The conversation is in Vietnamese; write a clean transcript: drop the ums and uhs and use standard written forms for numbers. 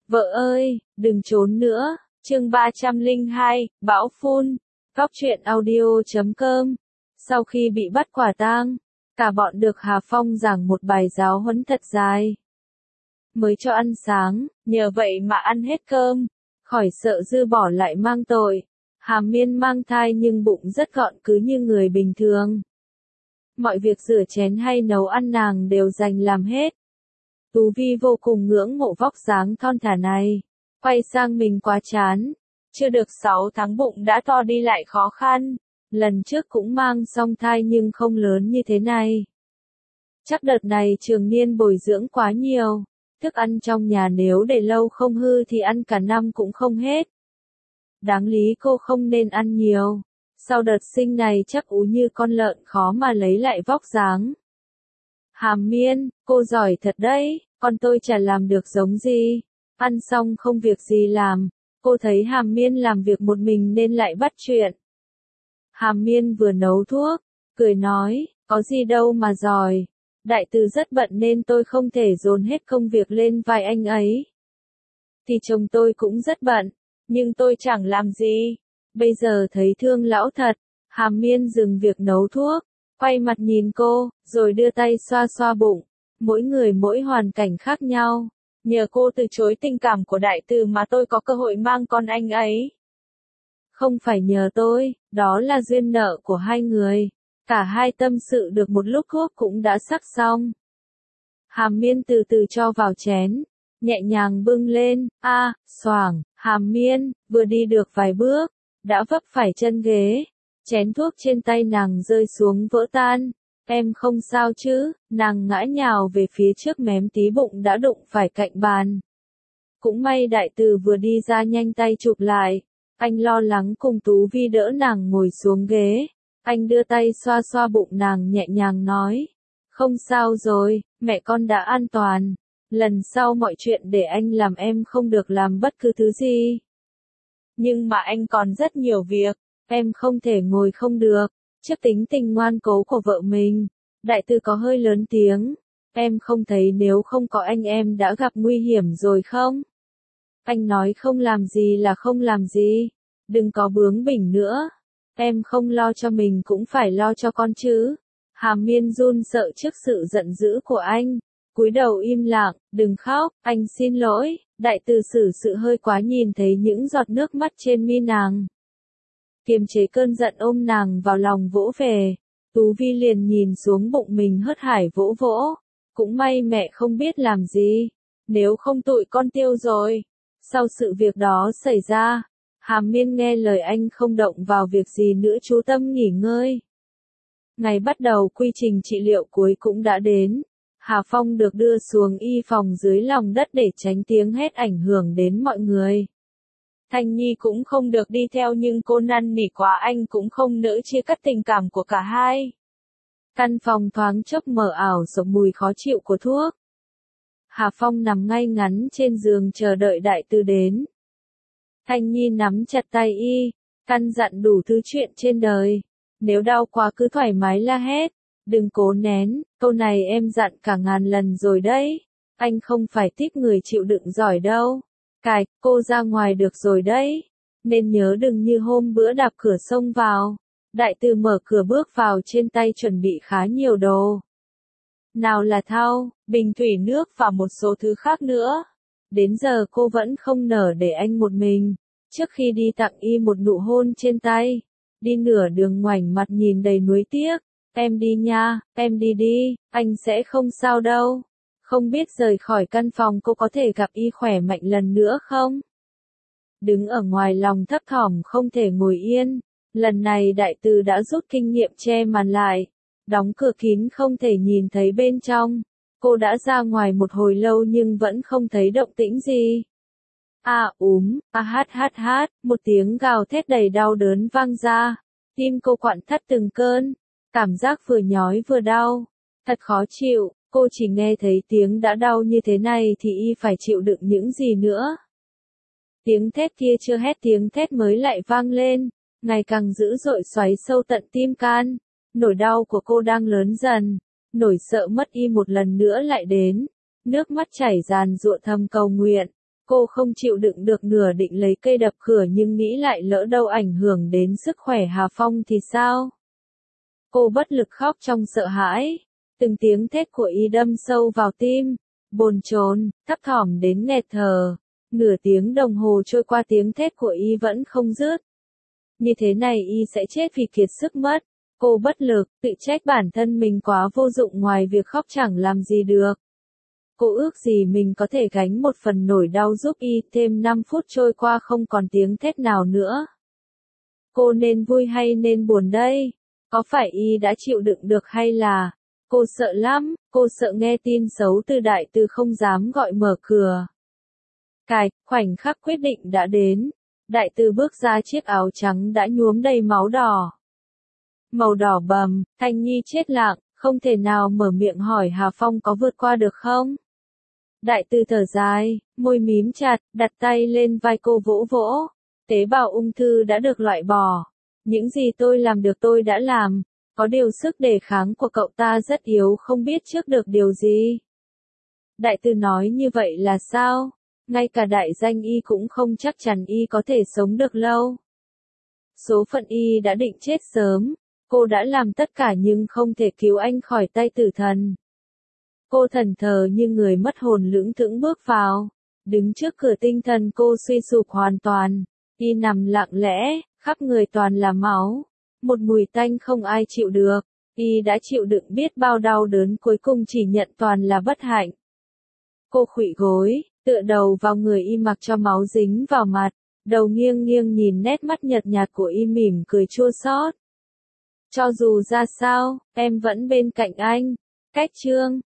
Vợ ơi, đừng trốn nữa. Chương 302, Bão Phun. Góc truyện audio.com. Sau khi bị bắt quả tang, cả bọn được Hà Phong giảng một bài giáo huấn thật dài. Mới cho ăn sáng, nhờ vậy mà ăn hết cơm, khỏi sợ dư bỏ lại mang tội. Hà Miên mang thai nhưng bụng rất gọn cứ như người bình thường. Mọi việc rửa chén hay nấu ăn nàng đều dành làm hết. Tú Vi vô cùng ngưỡng mộ vóc dáng thon thả này. Quay sang mình quá chán. Chưa được 6 tháng bụng đã to đi lại khó khăn. Lần trước cũng mang song thai nhưng không lớn như thế này. Chắc đợt này trường niên bồi dưỡng quá nhiều. Thức ăn trong nhà nếu để lâu không hư thì ăn cả năm cũng không hết. Đáng lý cô không nên ăn nhiều. Sau đợt sinh này chắc ú như con lợn khó mà lấy lại vóc dáng. Hàm Miên, cô giỏi thật đấy, còn tôi chả làm được giống gì. Ăn xong không việc gì làm, cô thấy Hàm Miên làm việc một mình nên lại bắt chuyện. Hàm Miên vừa nấu thuốc, cười nói, có gì đâu mà giỏi. Đại từ rất bận nên tôi không thể dồn hết công việc lên vai anh ấy. Thì chồng tôi cũng rất bận, nhưng tôi chẳng làm gì. Bây giờ thấy thương lão thật. Hàm Miên dừng việc nấu thuốc, quay mặt nhìn cô, rồi đưa tay xoa xoa bụng. Mỗi người mỗi hoàn cảnh khác nhau. Nhờ cô từ chối tình cảm của đại từ mà tôi có cơ hội mang con anh ấy. Không phải nhờ tôi, đó là duyên nợ của hai người. Cả hai tâm sự được một lúc thuốc cũng đã sắc xong. Hàm Miên từ từ cho vào chén, nhẹ nhàng bưng lên, xoảng. Hàm Miên, vừa đi được vài bước, đã vấp phải chân ghế. Chén thuốc trên tay nàng rơi xuống vỡ tan. Em không sao chứ? Nàng ngã nhào về phía trước mém tí bụng đã đụng phải cạnh bàn. Cũng may đại từ vừa đi ra nhanh tay chụp lại. Anh lo lắng cùng Tú Vi đỡ nàng ngồi xuống ghế. Anh đưa tay xoa xoa bụng nàng nhẹ nhàng nói. Không sao rồi, mẹ con đã an toàn. Lần sau mọi chuyện để anh làm, em không được làm bất cứ thứ gì. Nhưng mà anh còn rất nhiều việc, em không thể ngồi không được. Trước tính tình ngoan cố của vợ mình, đại từ có hơi lớn tiếng. Em không thấy nếu không có anh em đã gặp nguy hiểm rồi không? Anh nói không làm gì là không làm gì. Đừng có bướng bỉnh nữa. Em không lo cho mình cũng phải lo cho con chứ. Hàm Miên run sợ trước sự giận dữ của anh. Cúi đầu im lặng, đừng khóc, anh xin lỗi. Đại từ xử sự hơi quá nhìn thấy những giọt nước mắt trên mi nàng. Kiềm chế cơn giận ôm nàng vào lòng vỗ về. Tú Vi liền nhìn xuống bụng mình hớt hải vỗ vỗ. Cũng may mẹ không biết làm gì. Nếu không tụi con tiêu rồi. Sau sự việc đó xảy ra, Hàm Miên nghe lời anh không động vào việc gì nữa, chú tâm nghỉ ngơi. Ngày bắt đầu quy trình trị liệu cuối cũng đã đến. Hà Phong được đưa xuống y phòng dưới lòng đất để tránh tiếng hét ảnh hưởng đến mọi người. Thanh Nhi cũng không được đi theo nhưng cô năn nỉ quá anh cũng không nỡ chia cắt tình cảm của cả hai. Căn phòng thoáng chốc mờ ảo sộc mùi khó chịu của thuốc. Hà Phong nằm ngay ngắn trên giường chờ đợi đại từ đến. Thanh Nhi nắm chặt tay y, căn dặn đủ thứ chuyện trên đời. Nếu đau quá cứ thoải mái la hét, đừng cố nén, câu này em dặn cả ngàn lần rồi đấy. Anh không phải tiếp người chịu đựng giỏi đâu. Cài, cô ra ngoài được rồi đấy. Nên nhớ đừng như hôm bữa đạp cửa xông vào. Đại từ mở cửa bước vào, trên tay chuẩn bị khá nhiều đồ. Nào là thau, bình thủy nước và một số thứ khác nữa. Đến giờ cô vẫn không nở để anh một mình. Trước khi đi tặng y một nụ hôn trên tay. Đi nửa đường ngoảnh mặt nhìn đầy nuối tiếc. Em đi nha, em đi đi, anh sẽ không sao đâu. Không biết rời khỏi căn phòng cô có thể gặp y khỏe mạnh lần nữa không? Đứng ở ngoài lòng thấp thỏm không thể ngồi yên. Lần này đại từ đã rút kinh nghiệm che màn lại. Đóng cửa kín không thể nhìn thấy bên trong. Cô đã ra ngoài một hồi lâu nhưng vẫn không thấy động tĩnh gì. Hát, một tiếng gào thét đầy đau đớn vang ra. Tim cô quặn thắt từng cơn. Cảm giác vừa nhói vừa đau. Thật khó chịu, cô chỉ nghe thấy tiếng đã đau như thế này thì y phải chịu đựng những gì nữa. Tiếng thét kia chưa hết tiếng thét mới lại vang lên. Ngày càng dữ dội xoáy sâu tận tim can. Nỗi đau của cô đang lớn dần. Nỗi sợ mất y một lần nữa lại đến. Nước mắt chảy ràn giụa thầm cầu nguyện. Cô không chịu đựng được nửa định lấy cây đập cửa nhưng nghĩ lại lỡ đâu ảnh hưởng đến sức khỏe Hà Phong thì sao? Cô bất lực khóc trong sợ hãi. Từng tiếng thét của y đâm sâu vào tim, bồn chồn, thấp thỏm đến nghẹt thở. Nửa tiếng đồng hồ trôi qua tiếng thét của y vẫn không dứt. Như thế này y sẽ chết vì kiệt sức mất. Cô bất lực, tự trách bản thân mình quá vô dụng, ngoài việc khóc chẳng làm gì được. Cô ước gì mình có thể gánh một phần nỗi đau giúp y. Thêm 5 phút trôi qua không còn tiếng thét nào nữa. Cô nên vui hay nên buồn đây? Có phải y đã chịu đựng được hay là... Cô sợ lắm, cô sợ nghe tin xấu từ đại từ không dám gọi mở cửa. Khoảnh khắc quyết định đã đến. Đại từ bước ra, chiếc áo trắng đã nhuốm đầy máu đỏ. Màu đỏ bầm. Thanh Nhi chết lặng, không thể nào mở miệng hỏi Hà Phong có vượt qua được không. Đại từ thở dài, môi mím chặt, đặt tay lên vai cô vỗ vỗ. Tế bào ung thư đã được loại bỏ. Những gì tôi làm được tôi đã làm. Có điều sức đề kháng của cậu ta rất yếu, không biết trước được điều gì. Đại từ nói như vậy là sao? Ngay cả đại danh y cũng không chắc chắn y có thể sống được lâu. Số phận y đã định chết sớm. Cô đã làm tất cả nhưng không thể cứu anh khỏi tay tử thần. Cô thẫn thờ như người mất hồn, lững thững bước vào. Đứng trước cửa tinh thần cô suy sụp hoàn toàn. Y nằm lặng lẽ, khắp người toàn là máu. Một mùi tanh không ai chịu được. Y đã chịu đựng biết bao đau đớn, cuối cùng chỉ nhận toàn là bất hạnh. Cô khuỵu gối, tựa đầu vào người y mặc cho máu dính vào mặt. Đầu nghiêng nghiêng nhìn nét mắt nhợt nhạt của y, mỉm cười chua xót. Cho dù ra sao, em vẫn bên cạnh anh. Cách chương